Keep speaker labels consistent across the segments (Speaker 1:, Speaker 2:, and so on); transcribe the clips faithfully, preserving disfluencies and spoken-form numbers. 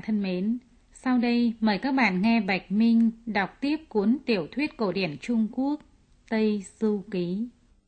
Speaker 1: bạn thân mến, sau đây mời các bạn nghe Bạch Minh đọc tiếp cuốn tiểu thuyết cổ điển Trung Quốc Tây Du Ký.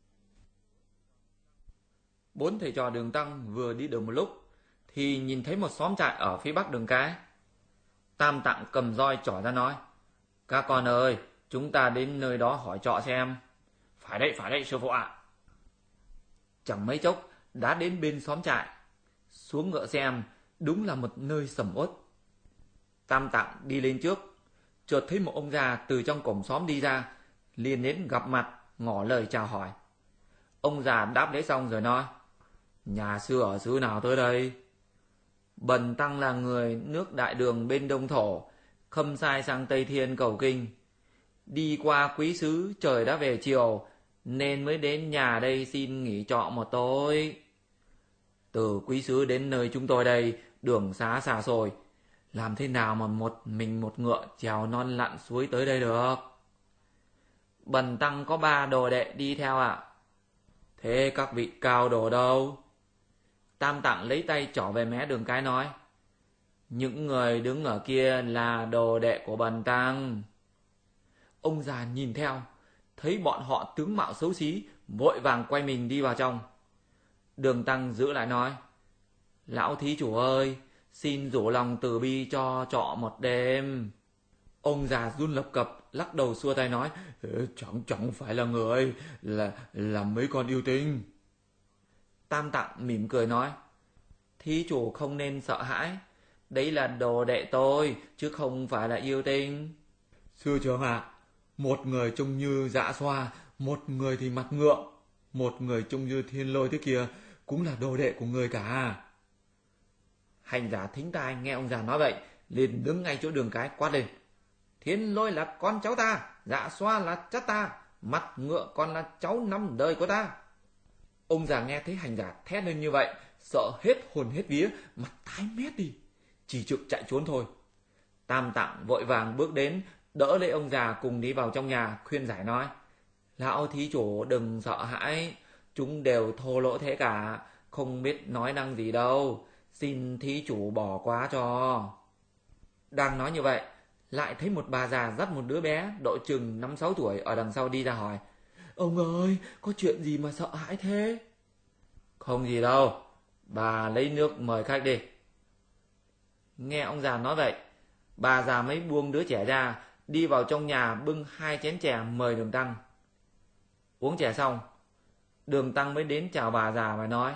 Speaker 2: Bốn thầy trò Đường Tăng vừa đi được một lúc thì nhìn thấy một xóm trại ở phía bắc đường cái. Tam Tạng cầm roi trỏ ra nói: "Các con ơi, chúng ta đến nơi đó hỏi trọ xem." "Phải đấy, phải đấy sư phụ ạ." Chẳng mấy chốc đã đến bên xóm trại. Xuống ngựa xem, đúng là một nơi sầm uất. Tam Tạng đi lên trước, chợt thấy một ông già từ trong cổng xóm đi ra, liền đến gặp mặt, ngỏ lời chào hỏi. Ông già đáp lễ xong rồi nói: "Nhà sư ở xứ nào tới đây?" "Bần tăng là người nước Đại Đường bên Đông Thổ, khâm sai sang Tây Thiên cầu kinh. Đi qua quý xứ trời đã về chiều, nên mới đến nhà đây xin nghỉ trọ một tối. Từ quý xứ đến nơi chúng tôi đây, đường xá xa xôi, làm thế nào mà một mình một ngựa trèo non lặn suối tới đây được? Bần tăng có ba đồ đệ đi theo ạ." "Thế các vị cao đồ đâu?" Tam Tạng lấy tay trỏ về mé đường cái nói: "Những người đứng ở kia là đồ đệ của bần tăng." Ông già nhìn theo, thấy bọn họ tướng mạo xấu xí, vội vàng quay mình đi vào trong. Đường Tăng giữ lại nói: "Lão thí chủ ơi, xin rủ lòng từ bi cho trọ một đêm." Ông già run lập cập, lắc đầu xua tay nói: "Ừ, chẳng chẳng phải là người, là là mấy con yêu tinh." Tam Tạng mỉm cười nói: "Thí chủ không nên sợ hãi, đấy là đồ đệ tôi, chứ không phải là yêu tinh." "Sư trưởng ạ, à, một người trông như Dạ Xoa, một người thì mặt ngựa, một người trông như Thiên Lôi thế kia, cũng là đồ đệ của người cả." Hành giả thính tai nghe ông già nói vậy, liền đứng ngay chỗ đường cái quát lên: "Thiên Lôi là con cháu ta, Dạ Xoa là chất ta, mặt ngựa còn là cháu năm đời của ta." Ông già nghe thấy hành giả thét lên như vậy, sợ hết hồn hết vía, mặt tái mét đi, chỉ trực chạy trốn thôi. Tam Tạng vội vàng bước đến, đỡ lấy ông già cùng đi vào trong nhà, khuyên giải nói: "Lão thí chủ đừng sợ hãi, chúng đều thô lỗ thế cả, không biết nói năng gì đâu, xin thí chủ bỏ qua cho." Đang nói như vậy, lại thấy một bà già dắt một đứa bé độ chừng năm sáu tuổi ở đằng sau đi ra hỏi: "Ông ơi, có chuyện gì mà sợ hãi thế?" "Không gì đâu, bà lấy nước mời khách đi." Nghe ông già nói vậy, bà già mới buông đứa trẻ ra, đi vào trong nhà bưng hai chén chè mời Đường Tăng. Uống chè xong, Đường Tăng mới đến chào bà già và nói: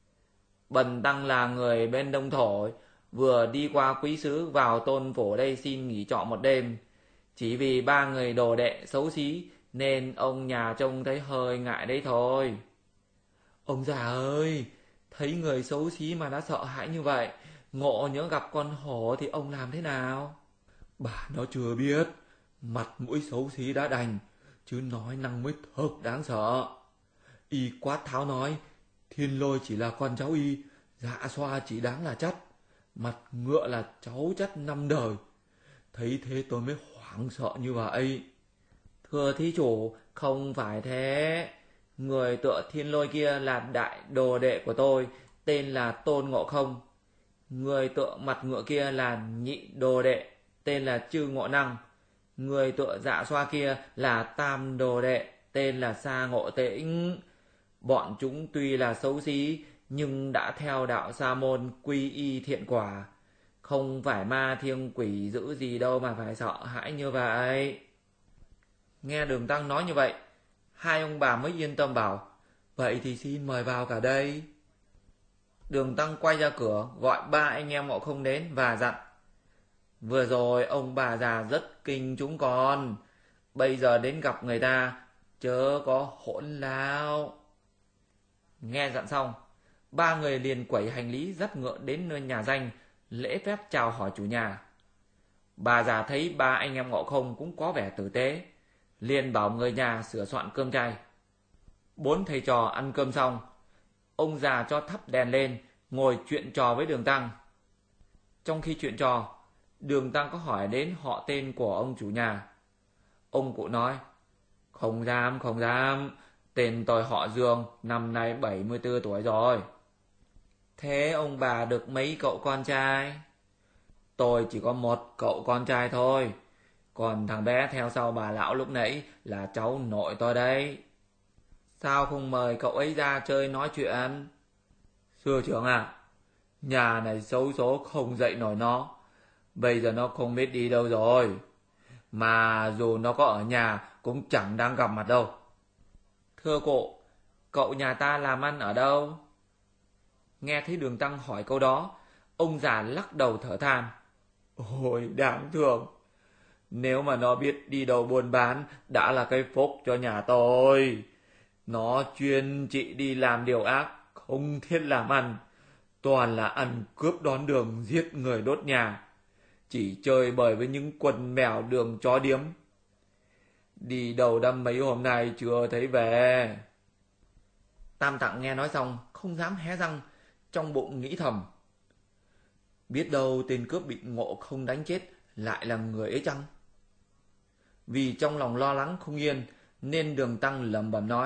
Speaker 2: "Bần tăng là người bên Đông Thổ, vừa đi qua quý xứ vào tôn phủ đây xin nghỉ trọ một đêm. Chỉ vì ba người đồ đệ xấu xí nên ông nhà trông thấy hơi ngại đấy thôi." "Ông già ơi, thấy người xấu xí mà đã sợ hãi như vậy, ngộ nhỡ gặp con hổ thì ông làm thế nào?" "Bà nó chưa biết, mặt mũi xấu xí đã đành, chứ nói năng mới thật đáng sợ. Y quát tháo nói, Thiên Lôi chỉ là con cháu y, Dạ Xoa chỉ đáng là chất, mặt ngựa là cháu chất năm đời. Thấy thế tôi mới hoảng sợ như vậy." "Thưa thí chủ, không phải thế. Người tựa Thiên Lôi kia là đại đồ đệ của tôi, tên là Tôn Ngộ Không. Người tựa mặt ngựa kia là nhị đồ đệ, tên là Chư Ngộ Năng. Người tựa Dạ Xoa kia là tam đồ đệ, tên là Sa Ngộ Tĩnh. Bọn chúng tuy là xấu xí, nhưng đã theo đạo Sa môn quy y thiện quả. Không phải ma thiêng quỷ dữ gì đâu mà phải sợ hãi như vậy." Nghe Đường Tăng nói như vậy, hai ông bà mới yên tâm bảo: "Vậy thì xin mời vào cả đây." Đường Tăng quay ra cửa gọi ba anh em Ngộ Không đến và dặn: "Vừa rồi ông bà già rất kinh chúng con, bây giờ đến gặp người ta chớ có hỗn láo." Nghe dặn xong, ba người liền quẩy hành lý dắt ngựa đến nơi nhà danh, lễ phép chào hỏi chủ nhà. Bà già thấy ba anh em Ngộ Không cũng có vẻ tử tế, liền bảo người nhà sửa soạn cơm chay. Bốn thầy trò ăn cơm xong, ông già cho thắp đèn lên, ngồi chuyện trò với Đường Tăng. Trong khi chuyện trò, Đường Tăng có hỏi đến họ tên của ông chủ nhà. Ông cụ nói: "Không dám, không dám, tên tôi họ Dương, năm nay bảy mươi tư tuổi rồi." "Thế ông bà được mấy cậu con trai?" Tôi chỉ có một cậu con trai thôi. Còn thằng bé theo sau bà lão lúc nãy là cháu nội tôi đấy. Sao không mời cậu ấy ra chơi nói chuyện? Sư trưởng à, nhà này xấu số không dậy nổi nó. Bây giờ nó không biết đi đâu rồi. Mà dù nó có ở nhà cũng chẳng đang gặp mặt đâu. Thưa cụ, cậu nhà ta làm ăn ở đâu? Nghe thấy Đường Tăng hỏi câu đó, ông già lắc đầu thở than. Ôi đáng thương. Nếu mà nó biết đi đâu buôn bán đã là cái phúc cho nhà tôi. Nó chuyên trị đi làm điều ác, không thiết làm ăn. Toàn là ăn cướp đón đường, giết người đốt nhà. Chỉ chơi bời với những quần mèo đường chó điếm. Đi đầu đâm mấy hôm nay chưa thấy về. Tam Tạng nghe nói xong không dám hé răng, trong bụng nghĩ thầm. Biết đâu tên cướp bị ngộ không đánh chết lại là người ấy chăng? Vì trong lòng lo lắng không yên nên Đường Tăng lẩm bẩm nói.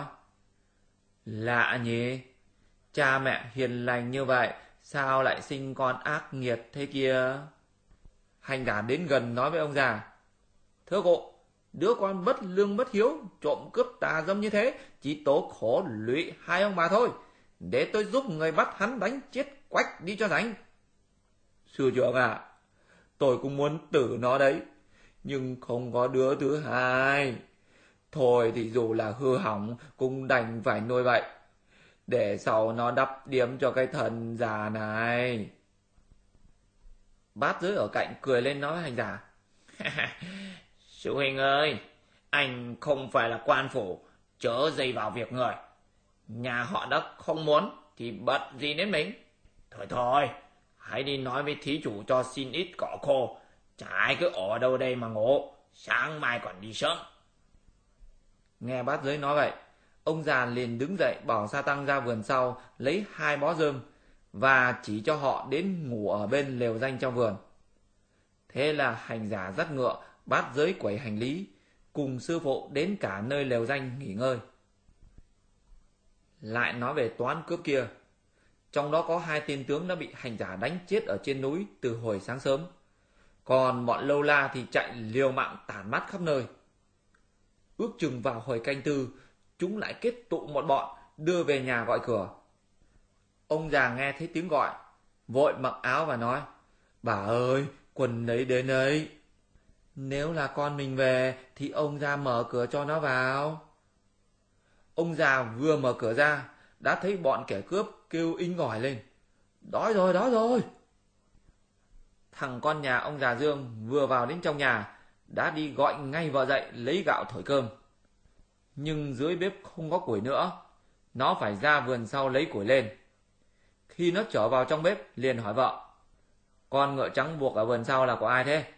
Speaker 2: Lạ nhỉ, cha mẹ hiền lành như vậy sao lại sinh con ác nghiệt thế kia? Hành giả đến gần nói với ông già. Thưa cụ, đứa con bất lương bất hiếu, trộm cướp tà dâm như thế chỉ tố khổ lụy hai ông bà thôi. Để tôi giúp người bắt hắn đánh chết quách đi cho rảnh. Sư trưởng à, tôi cũng muốn tử nó đấy, nhưng không có đứa thứ hai. Thôi thì dù là hư hỏng cũng đành phải nuôi vậy, để sau nó đắp điếm cho cái thần già này. Bát giới ở cạnh cười lên nói hành giả. Sư huynh ơi, anh không phải là quan phủ, chớ dây vào việc người. Nhà họ đã không muốn thì bận gì đến mình. Thôi thôi, hãy đi nói với thí chủ cho xin ít cỏ khô. Chả cứ ở đâu đây mà ngủ, sáng mai còn đi sớm. Nghe bát giới nói vậy, ông già liền đứng dậy bảo Sa Tăng ra vườn sau lấy hai bó rơm và chỉ cho họ đến ngủ ở bên lều danh trong vườn. Thế là hành giả dắt ngựa, bát giới quẩy hành lý, cùng sư phụ đến cả nơi lều danh nghỉ ngơi. Lại nói về toán cướp kia, trong đó có hai tên tướng đã bị hành giả đánh chết ở trên núi từ hồi sáng sớm. Còn bọn lâu la thì chạy liều mạng tản mát khắp nơi. Ước chừng vào hồi canh tư, chúng lại kết tụ một bọn đưa về nhà gọi cửa. Ông già nghe thấy tiếng gọi, vội mặc áo và nói. Bà ơi, quần ấy đến ấy. Nếu là con mình về thì ông ra mở cửa cho nó vào. Ông già vừa mở cửa ra đã thấy bọn kẻ cướp kêu inh ỏi lên. Đói rồi, đói rồi. Thằng con nhà ông già Dương vừa vào đến trong nhà đã đi gọi ngay vợ dậy lấy gạo thổi cơm. Nhưng dưới bếp không có củi nữa, nó phải ra vườn sau lấy củi lên. Khi nó trở vào trong bếp liền hỏi vợ. Con ngựa trắng buộc ở vườn sau là của ai thế?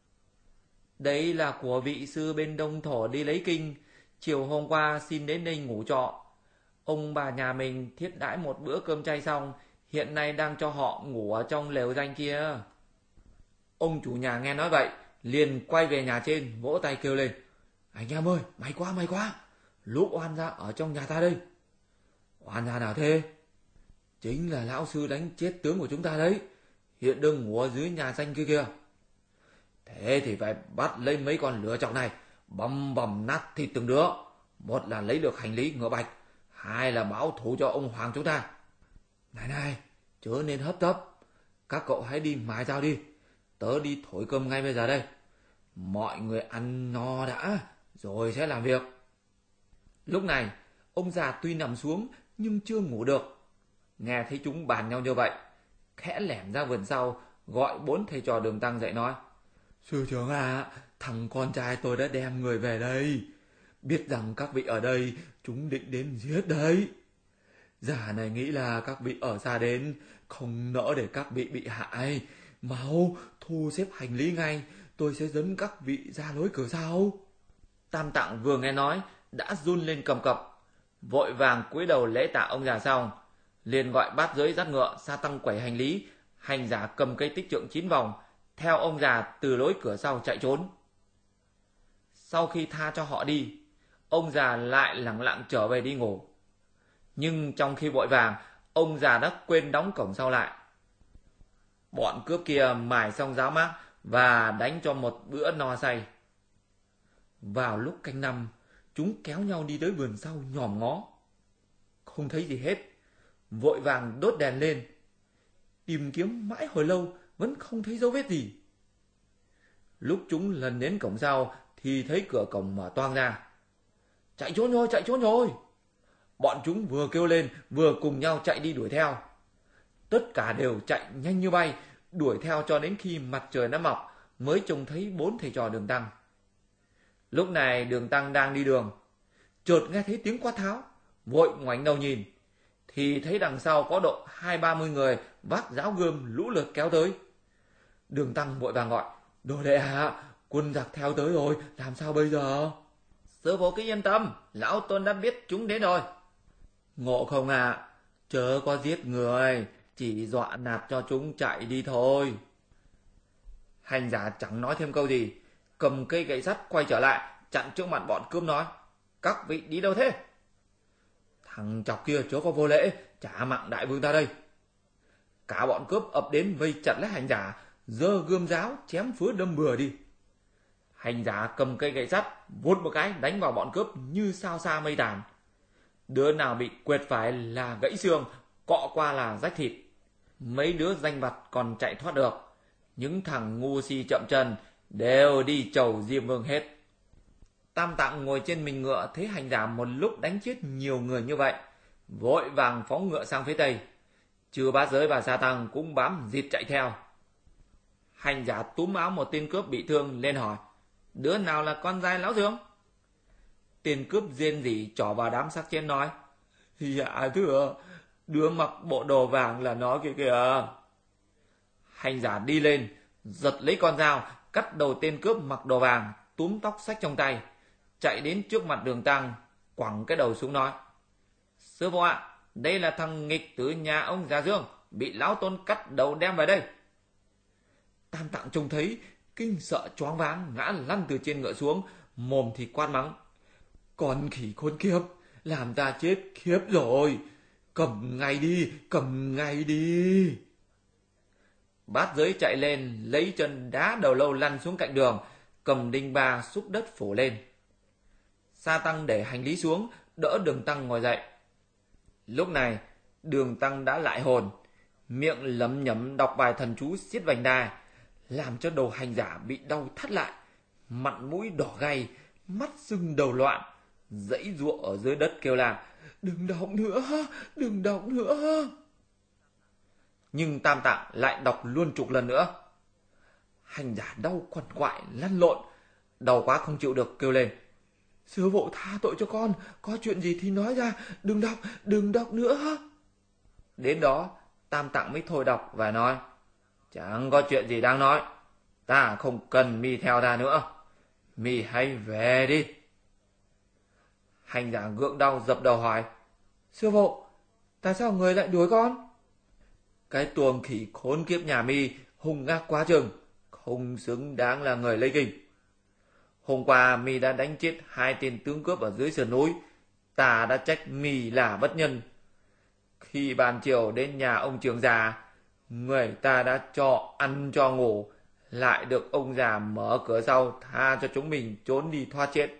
Speaker 2: Đấy là của vị sư bên Đông Thổ đi lấy kinh, chiều hôm qua xin đến đây ngủ trọ. Ông bà nhà mình thiết đãi một bữa cơm chay xong, hiện nay đang cho họ ngủ ở trong lều danh kia. Ông chủ nhà nghe nói vậy, liền quay về nhà trên, vỗ tay kêu lên. Anh em ơi, may quá, may quá, lũ oan gia ở trong nhà ta đây. Oan gia nào thế? Chính là lão sư đánh chết tướng của chúng ta đấy, hiện đang ngủ ở dưới nhà danh kia kìa. Thế thì phải bắt lên mấy con lửa chọc này, băm bầm nát thịt từng đứa. Một là lấy được hành lý ngựa bạch, hai là báo thù cho ông hoàng chúng ta. Này này, chớ nên hấp tấp, các cậu hãy đi mài dao đi, tớ đi thổi cơm ngay bây giờ đây. Mọi người ăn no đã, rồi sẽ làm việc. Lúc này, ông già tuy nằm xuống nhưng chưa ngủ được. Nghe thấy chúng bàn nhau như vậy, khẽ lẻn ra vườn sau, gọi bốn thầy trò Đường Tăng dậy nói. Sư trưởng à, thằng con trai tôi đã đem người về đây. Biết rằng các vị ở đây, chúng định đến giết đấy. Già này nghĩ là các vị ở xa đến, không nỡ để các vị bị hại. Mau, thu xếp hành lý ngay, tôi sẽ dẫn các vị ra lối cửa sau. Tam Tạng vừa nghe nói, đã run lên cầm cập, vội vàng cúi đầu lễ tạ ông già xong, liền gọi bát giới dắt ngựa, Sa Tăng quẩy hành lý, hành giả cầm cây tích trượng chín vòng, theo ông già từ lối cửa sau chạy trốn. Sau khi tha cho họ đi, ông già lại lẳng lặng trở về đi ngủ. Nhưng trong khi vội vàng, ông già đã quên đóng cổng sau lại. Bọn cướp kia mài xong giáo mác và đánh cho một bữa no say. Vào lúc canh năm, chúng kéo nhau đi tới vườn sau nhòm ngó. Không thấy gì hết, vội vàng đốt đèn lên. Tìm kiếm mãi hồi lâu vẫn không thấy dấu vết gì. Lúc chúng lần đến cổng sau thì thấy cửa cổng mở toang ra. Chạy trốn rồi, chạy trốn rồi. Bọn chúng vừa kêu lên vừa cùng nhau chạy đi đuổi theo. Tất cả đều chạy nhanh như bay, đuổi theo cho đến khi mặt trời đã mọc mới trông thấy bốn thầy trò Đường Tăng. Lúc này Đường Tăng đang đi đường, chợt nghe thấy tiếng quát tháo, vội ngoảnh đầu nhìn thì thấy đằng sau có độ hai ba mươi người vác giáo gươm lũ lượt kéo tới. Đường Tăng vội vàng gọi: Đồ đệ hạ, quân giặc theo tới rồi, làm sao bây giờ? Sư phụ cứ yên tâm, lão tôn đã biết chúng đến rồi. Ngộ không ạ, à, chớ có giết người, chỉ dọa nạt cho chúng chạy đi thôi. Hành giả chẳng nói thêm câu gì, cầm cây gậy sắt quay trở lại, chặn trước mặt bọn cướp nói: Các vị đi đâu thế? Thằng chọc kia chớ có vô lễ, trả mạng đại vương ta đây. Cả bọn cướp ập đến vây chặt lấy hành giả, giơ gươm giáo chém phứa đâm bừa đi. Hành giả cầm cây gậy sắt vút một cái đánh vào bọn cướp như sao xa mây tàn. Đứa nào bị quệt phải là gãy xương, cọ qua là rách thịt. Mấy đứa danh vặt còn chạy thoát được, những thằng ngu si chậm chân đều đi chầu Diêm Vương hết. Tam Tạng ngồi trên mình ngựa thấy hành giả một lúc đánh chết nhiều người như vậy, vội vàng phóng ngựa sang phía tây. Chư Bát Giới và Sa Tăng cũng bám dịt chạy theo. Hành giả túm áo một tên cướp bị thương lên hỏi: Đứa nào là con trai lão Dương? Tên cướp rên rỉ trỏ vào đám xác chết nói: Dạ thưa, đứa mặc bộ đồ vàng là nó kìa kìa. Hành giả đi lên, giật lấy con dao, cắt đầu tên cướp mặc đồ vàng, túm tóc xách trong tay, chạy đến trước mặt Đường Tăng, quẳng cái đầu xuống nói: Sư phụ ạ, à, đây là thằng nghịch từ nhà ông già Dương, bị lão tôn cắt đầu đem về đây. Tam Tạng trông thấy, kinh sợ choáng váng, ngã lăn từ trên ngựa xuống, mồm thì quát mắng: Con khỉ khốn kiếp, làm ta chết khiếp rồi, cầm ngay đi, cầm ngay đi. Bát Giới chạy lên, lấy chân đá đầu lâu lăn xuống cạnh đường, cầm đinh ba xúc đất phủ lên. Sa Tăng để hành lý xuống, đỡ Đường Tăng ngồi dậy. Lúc này, Đường Tăng đã lại hồn, miệng lẩm nhẩm đọc bài thần chú xiết vành đai, làm cho đầu hành giả bị đau thắt lại, mặt mũi đỏ gay, mắt sưng đầu loạn, giãy giụa ở dưới đất kêu là: Đừng đọc nữa, đừng đọc nữa. Nhưng Tam Tạng lại đọc luôn chục lần nữa. Hành giả đau quằn quại lăn lộn, đau quá không chịu được kêu lên: Sư phụ tha tội cho con, có chuyện gì thì nói ra, đừng đọc, đừng đọc nữa. Đến đó Tam Tạng mới thôi đọc và nói: Chẳng có chuyện gì đang nói, ta không cần mi theo ta nữa, mi hãy về đi. Hành giả gượng đau dập đầu hỏi: Sư phụ, tại sao người lại đuổi con? Cái tuồng khỉ khốn kiếp nhà mi hung ác quá chừng, không xứng đáng là người lấy kinh. Hôm qua mi đã đánh chết hai tên tướng cướp ở dưới sườn núi, ta đã trách mi là bất nhân. Khi ban chiều đến nhà ông trưởng già, người ta đã cho ăn cho ngủ, lại được ông già mở cửa sau tha cho chúng mình trốn đi thoát chết.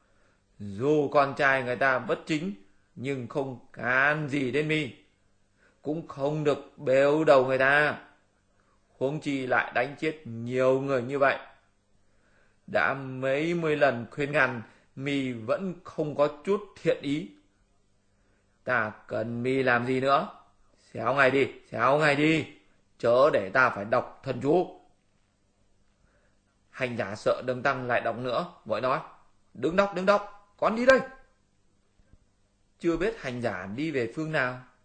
Speaker 2: Dù con trai người ta bất chính, nhưng không can gì đến mi, cũng không được bêu đầu người ta, huống chi lại đánh chết nhiều người như vậy. Đã mấy mươi lần khuyên ngăn, mi vẫn không có chút thiện ý. Ta cần mi làm gì nữa? Xéo ngay đi, xéo ngay đi, chớ để ta phải đọc thần chú. Hành giả sợ Đường Tăng lại đọc nữa, vội nói: Đừng đọc, đừng đọc, con đi đây. Chưa biết hành giả đi về phương nào,